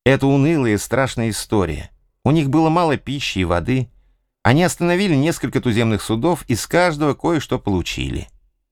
Это унылая и страшная история. У них было мало пищи и воды. Они остановили несколько туземных судов, и с каждого кое-что получили.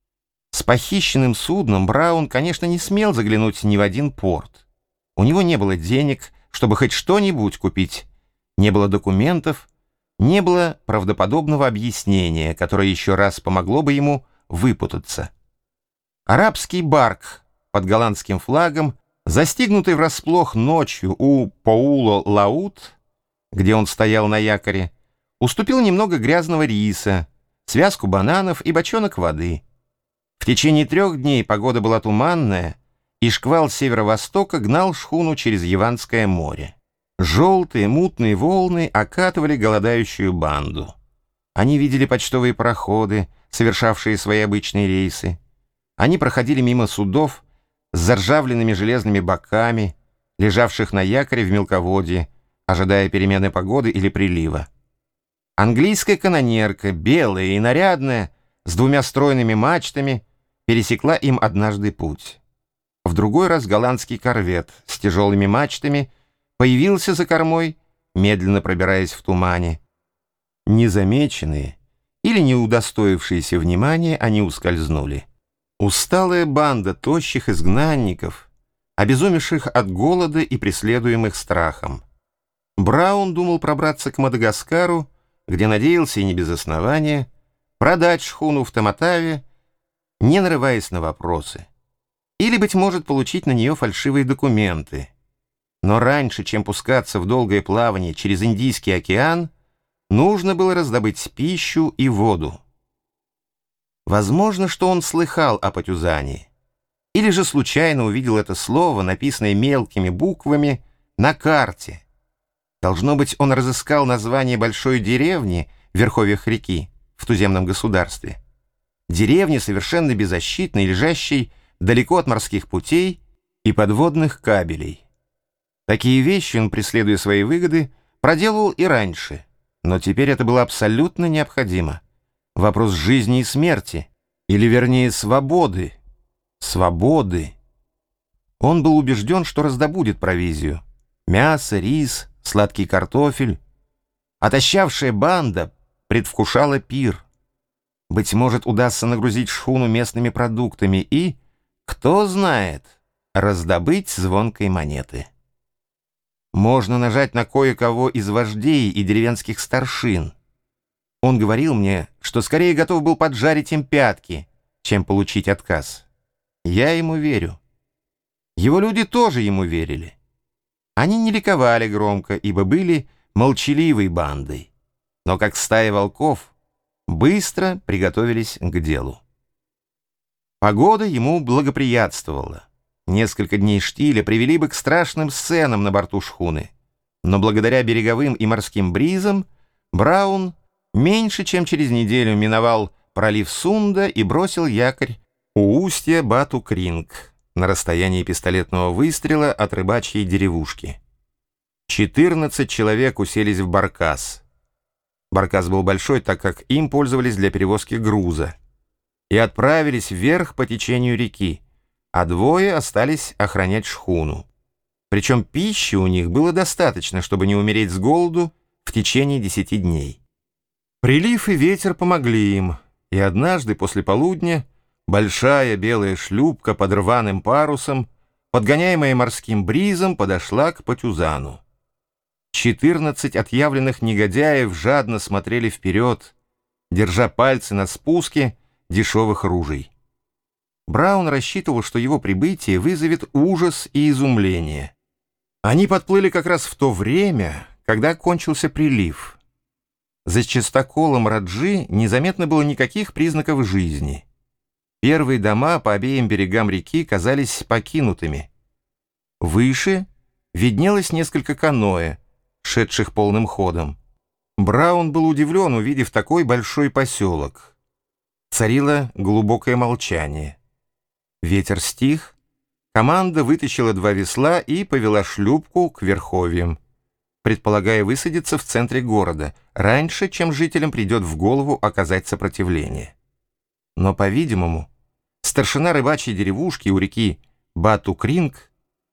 С похищенным судном Браун, конечно, не смел заглянуть ни в один порт. У него не было денег, чтобы хоть что-нибудь купить. Не было документов, не было правдоподобного объяснения, которое еще раз помогло бы ему выпутаться. Арабский барк под голландским флагом, застигнутый врасплох ночью у Поуло-Лаут, где он стоял на якоре, уступил немного грязного риса, связку бананов и бочонок воды. В течение 3 дней погода была туманная, и шквал северо-востока гнал шхуну через Яванское море. Желтые мутные волны окатывали голодающую банду. Они видели почтовые пароходы, совершавшие свои обычные рейсы. Они проходили мимо судов с заржавленными железными боками, лежавших на якоре в мелководье, ожидая перемены погоды или прилива. Английская канонерка, белая и нарядная, с 2 стройными мачтами, пересекла им однажды путь. В другой раз голландский корвет с тяжелыми мачтами появился за кормой, медленно пробираясь в тумане. Незамеченные или не удостоившиеся внимания, они ускользнули. Усталая банда тощих изгнанников, обезумевших от голода и преследуемых страхом. Браун думал пробраться к Мадагаскару, где надеялся, и не без основания, продать шхуну в Таmatave, не нарываясь на вопросы. Или, быть может, получить на нее фальшивые документы. Но раньше, чем пускаться в долгое плавание через Индийский океан, нужно было раздобыть пищу и воду. Возможно, что он слыхал о Патюзане, или же случайно увидел это слово, написанное мелкими буквами, на карте. Должно быть, он разыскал название большой деревни в верховьях реки в туземном государстве. Деревни, совершенно беззащитной, лежащей далеко от морских путей и подводных кабелей. Такие вещи он, преследуя свои выгоды, проделывал и раньше, но теперь это было абсолютно необходимо. Вопрос жизни и смерти, или вернее свободы. Свободы. Он был убежден, что раздобудет провизию. Мясо, рис, сладкий картофель. Отощавшая банда предвкушала пир. Быть может, удастся нагрузить шхуну местными продуктами и, кто знает, раздобыть звонкой монеты. Можно нажать на кое-кого из вождей и деревенских старшин. Он говорил мне, что скорее готов был поджарить им пятки, чем получить отказ. Я ему верю. Его люди тоже ему верили. Они не ликовали громко, ибо были молчаливой бандой, но как стая волков быстро приготовились к делу. Погода ему благоприятствовала. Несколько дней штиля привели бы к страшным сценам на борту шхуны, но благодаря береговым и морским бризам Браун меньше чем через неделю миновал пролив Сунда и бросил якорь у устья Бату-Кринг на расстоянии пистолетного выстрела от рыбачьей деревушки. 14 человек уселись в баркас. Баркас был большой, так как им пользовались для перевозки груза, и отправились вверх по течению реки, а 2 остались охранять шхуну. Причем пищи у них было достаточно, чтобы не умереть с голоду в течение 10 дней. Прилив и ветер помогли им, и однажды после полудня большая белая шлюпка под рваным парусом, подгоняемая морским бризом, подошла к Патюзану. 14 отъявленных негодяев жадно смотрели вперед, держа пальцы на спуске дешевых ружей. Браун рассчитывал, что его прибытие вызовет ужас и изумление. Они подплыли как раз в то время, когда кончился прилив. За частоколом Раджи незаметно было никаких признаков жизни. Первые дома по обеим берегам реки казались покинутыми. Выше виднелось несколько каноэ, шедших полным ходом. Браун был удивлен, увидев такой большой поселок. Царило глубокое молчание. Ветер стих, команда вытащила 2 весла и повела шлюпку к верховьям, предполагая высадиться в центре города, раньше, чем жителям придет в голову оказать сопротивление. Но, по-видимому, старшина рыбачьей деревушки у реки Бату-Кринг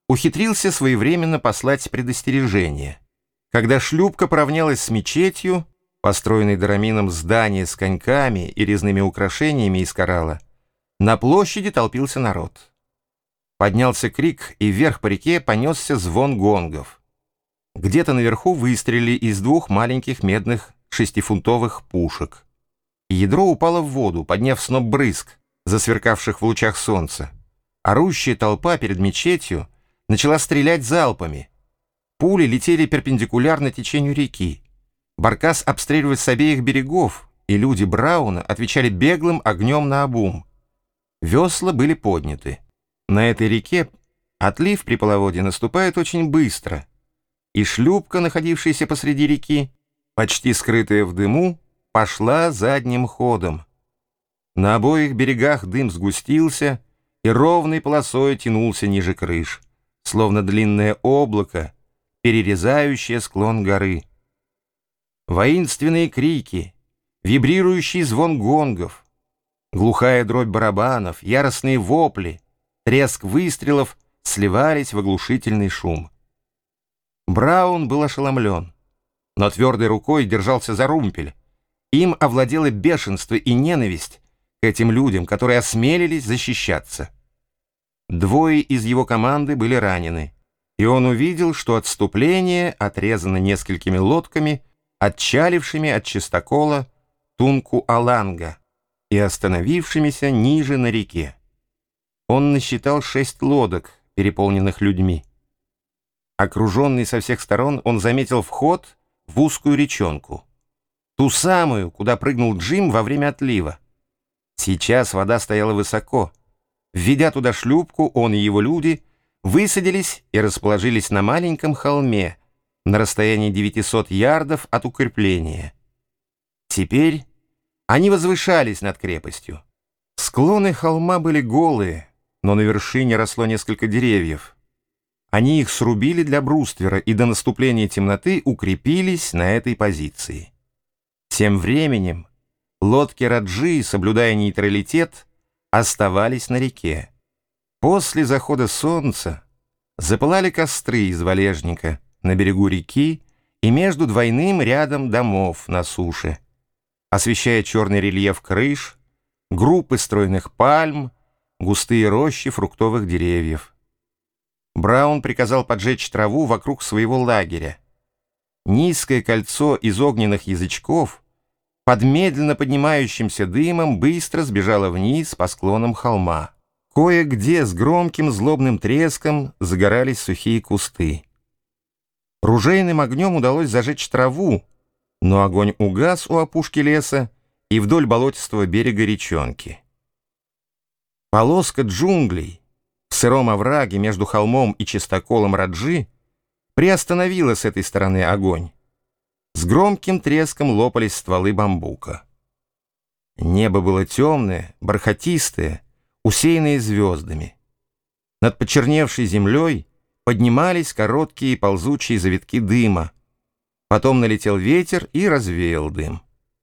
ухитрился своевременно послать предостережение. Когда шлюпка поравнялась с мечетью, построенной Дорамином здание с коньками и резными украшениями из коралла, на площади толпился народ. Поднялся крик, и вверх по реке понесся звон гонгов. Где-то наверху выстрелили из 2 маленьких медных 6-фунтовых пушек. Ядро упало в воду, подняв сноп брызг, засверкавших в лучах солнца. Орущая толпа перед мечетью начала стрелять залпами. Пули летели перпендикулярно течению реки. Баркас обстреливали с обеих берегов, и люди Брауна отвечали беглым огнем наобум. Весла были подняты. На этой реке отлив при половодье наступает очень быстро, и шлюпка, находившаяся посреди реки, почти скрытая в дыму, пошла задним ходом. На обоих берегах дым сгустился и ровной полосой тянулся ниже крыш, словно длинное облако, перерезающее склон горы. Воинственные крики, вибрирующий звон гонгов, глухая дробь барабанов, яростные вопли, треск выстрелов сливались в оглушительный шум. Браун был ошеломлен, но твердой рукой держался за румпель. Им овладело бешенство и ненависть к этим людям, которые осмелились защищаться. 2 из его команды были ранены, и он увидел, что отступление отрезано несколькими лодками, отчалившими от чистокола Тунку-Аланга и остановившимися ниже на реке. Он насчитал 6 лодок, переполненных людьми. Окруженный со всех сторон, он заметил вход в узкую речонку, ту самую, куда прыгнул Джим во время отлива. Сейчас вода стояла высоко. Введя туда шлюпку, он и его люди высадились и расположились на маленьком холме на расстоянии 900 ярдов от укрепления. Теперь они возвышались над крепостью. Склоны холма были голые, но на вершине росло несколько деревьев. Они их срубили для бруствера и до наступления темноты укрепились на этой позиции. Тем временем лодки Раджи, соблюдая нейтралитет, оставались на реке. После захода солнца запылали костры из валежника на берегу реки и между двойным рядом домов на суше, освещая черный рельеф крыш, группы стройных пальм, густые рощи фруктовых деревьев. Браун приказал поджечь траву вокруг своего лагеря. Низкое кольцо из огненных язычков под медленно поднимающимся дымом быстро сбежало вниз по склонам холма. Кое-где с громким злобным треском загорались сухие кусты. Ружейным огнем удалось зажечь траву, но огонь угас у опушки леса и вдоль болотистого берега речонки. Полоска джунглей в сыром овраге между холмом и чистоколом Раджи приостановила с этой стороны огонь. С громким треском лопались стволы бамбука. Небо было темное, бархатистое, усеянное звездами. Над почерневшей землей поднимались короткие ползучие завитки дыма. Потом налетел ветер и развеял дым.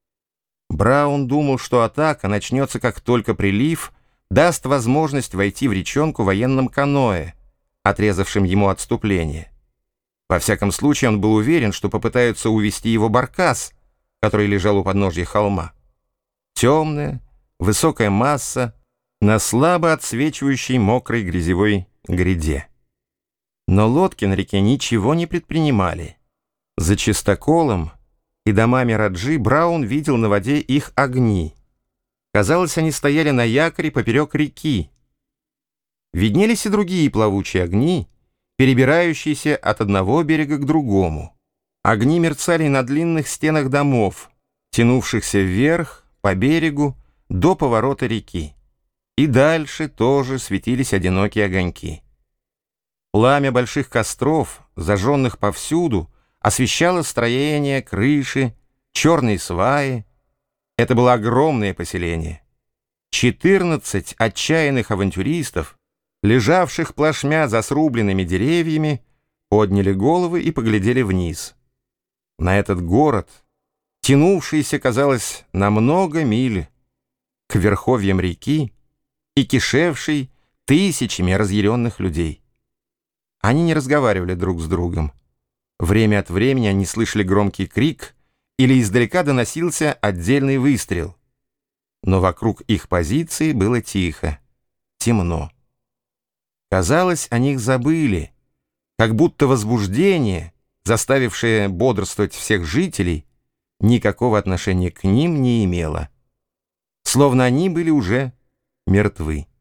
Браун думал, что атака начнется, как только прилив даст возможность войти в речонку военным каноэ, отрезавшим ему отступление. Во всяком случае, он был уверен, что попытаются увести его баркас, который лежал у подножья холма. Темная, высокая масса на слабо отсвечивающей мокрой грязевой гряде. Но лодки на реке ничего не предпринимали. За чистоколом и домами Раджи Браун видел на воде их огни. Казалось, они стояли на якоре поперек реки. Виднелись и другие плавучие огни, перебирающиеся от одного берега к другому. Огни мерцали на длинных стенах домов, тянувшихся вверх по берегу до поворота реки. И дальше тоже светились одинокие огоньки. Пламя больших костров, зажженных повсюду, освещало строения, крыши, черные сваи. Это было огромное поселение. 14 отчаянных авантюристов, лежавших плашмя за срубленными деревьями, подняли головы и поглядели вниз. На этот город, тянувшийся, казалось, на много миль к верховьям реки и кишевший тысячами разъяренных людей. Они не разговаривали друг с другом. Время от времени они слышали громкий крик или издалека доносился отдельный выстрел. Но вокруг их позиции было тихо, темно. Казалось, о них забыли, как будто возбуждение, заставившее бодрствовать всех жителей, никакого отношения к ним не имело. Словно они были уже мертвы.